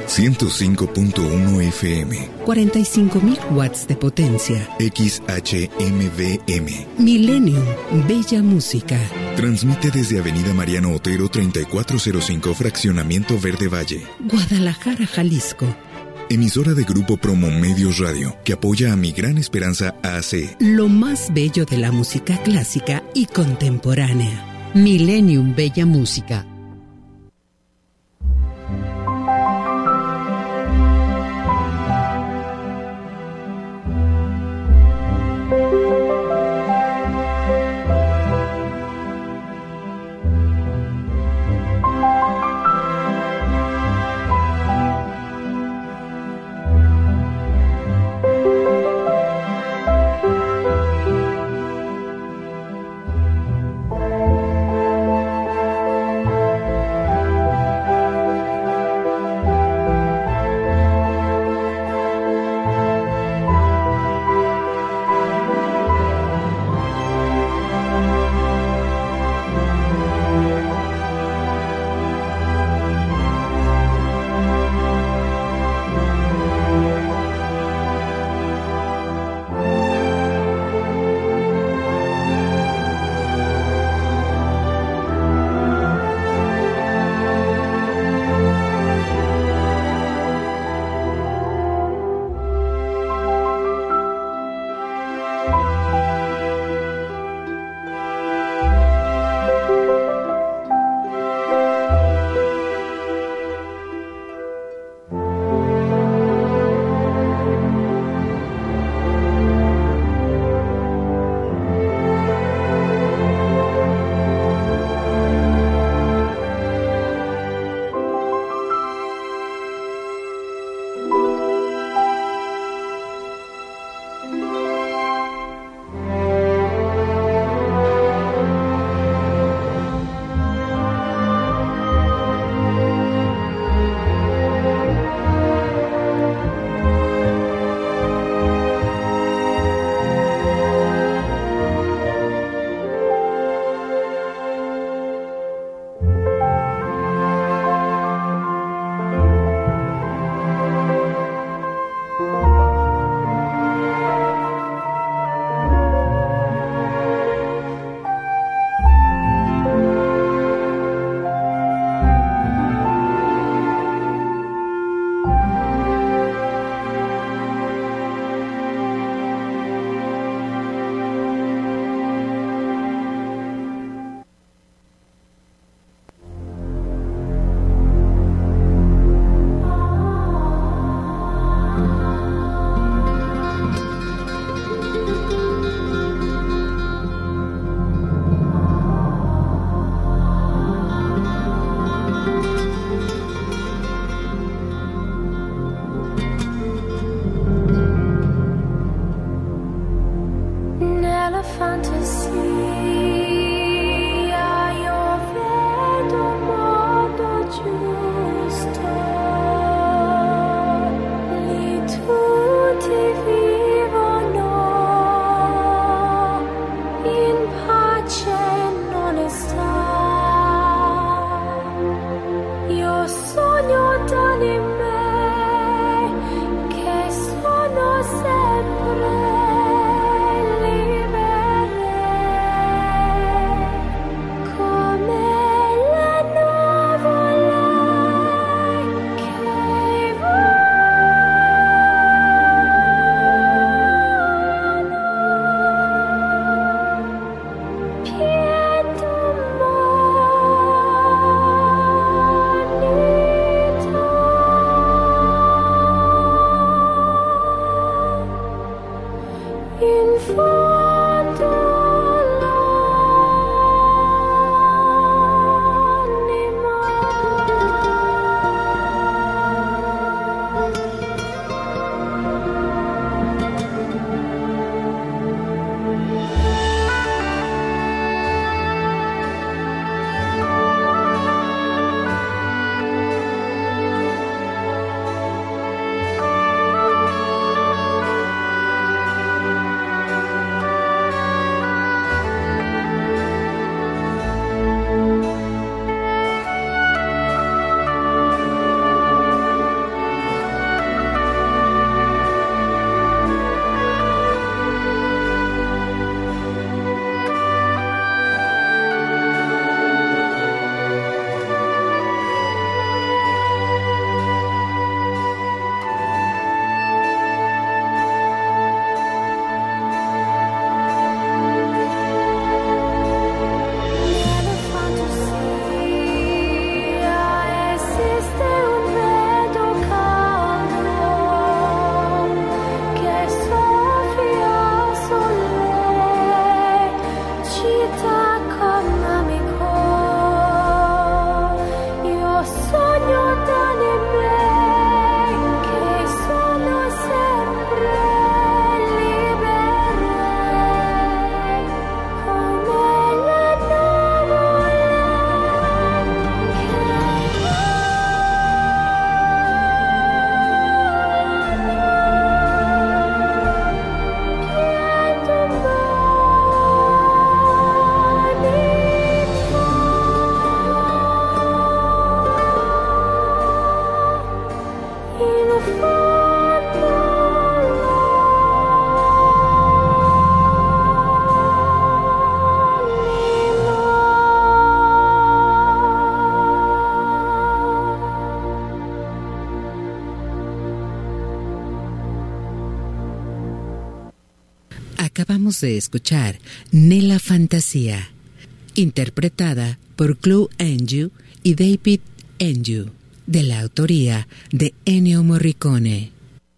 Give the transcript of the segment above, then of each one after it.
105.1 FM. 45.000 watts de potencia. XHMVM. Millennium, bella música. Transmite desde Avenida Mariano Otero 3405, Fraccionamiento Verde Valle, Guadalajara, Jalisco. Emisora de Grupo Promo Medios Radio, que apoya a Mi Gran Esperanza AC. Lo más bello de la música clásica y contemporánea. Millennium, bella música. Acabamos de escuchar Nella Fantasía, interpretada por Chloe Angiu y David Angiu, de la autoría de Ennio Morricone.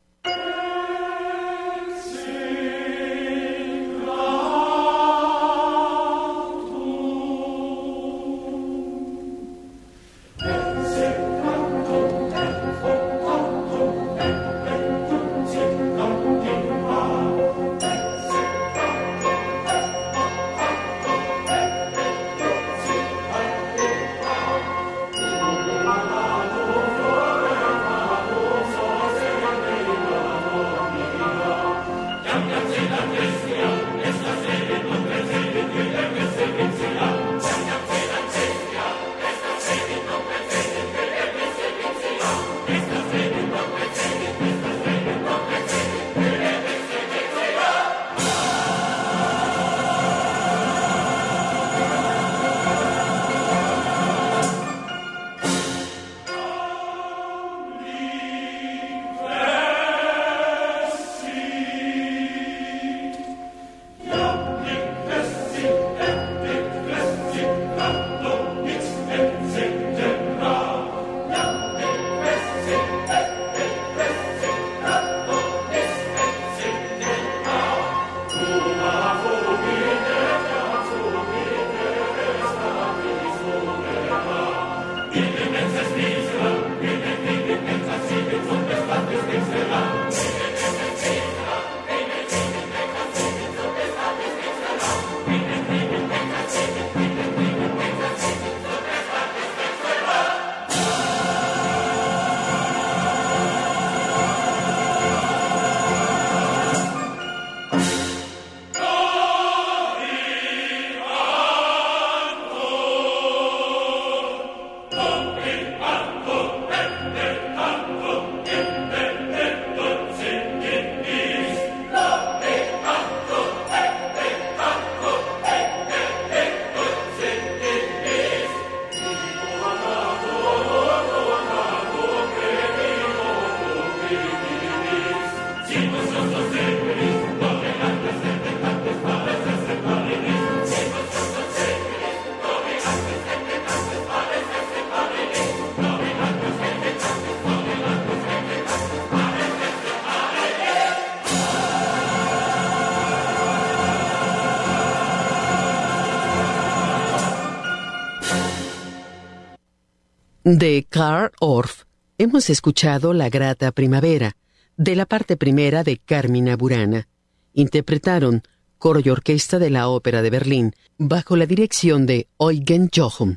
De Carl Orff hemos escuchado La Grata Primavera, de la parte primera de Carmina Burana. Interpretaron coro y orquesta de la Ópera de Berlín, bajo la dirección de Eugen Jochum.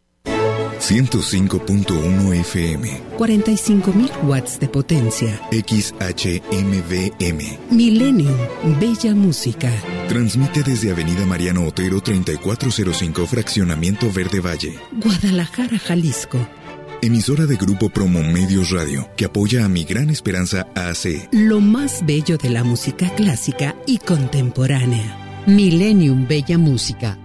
105.1 FM. 45.000 watts de potencia. XHMVM. Millennium, bella música. Transmite desde Avenida Mariano Otero 3405, Fraccionamiento Verde Valle, Guadalajara, Jalisco. Emisora de Grupo Promo Medios Radio, que apoya a Mi Gran Esperanza AC. Lo más bello de la música clásica y contemporánea. Millennium, bella música.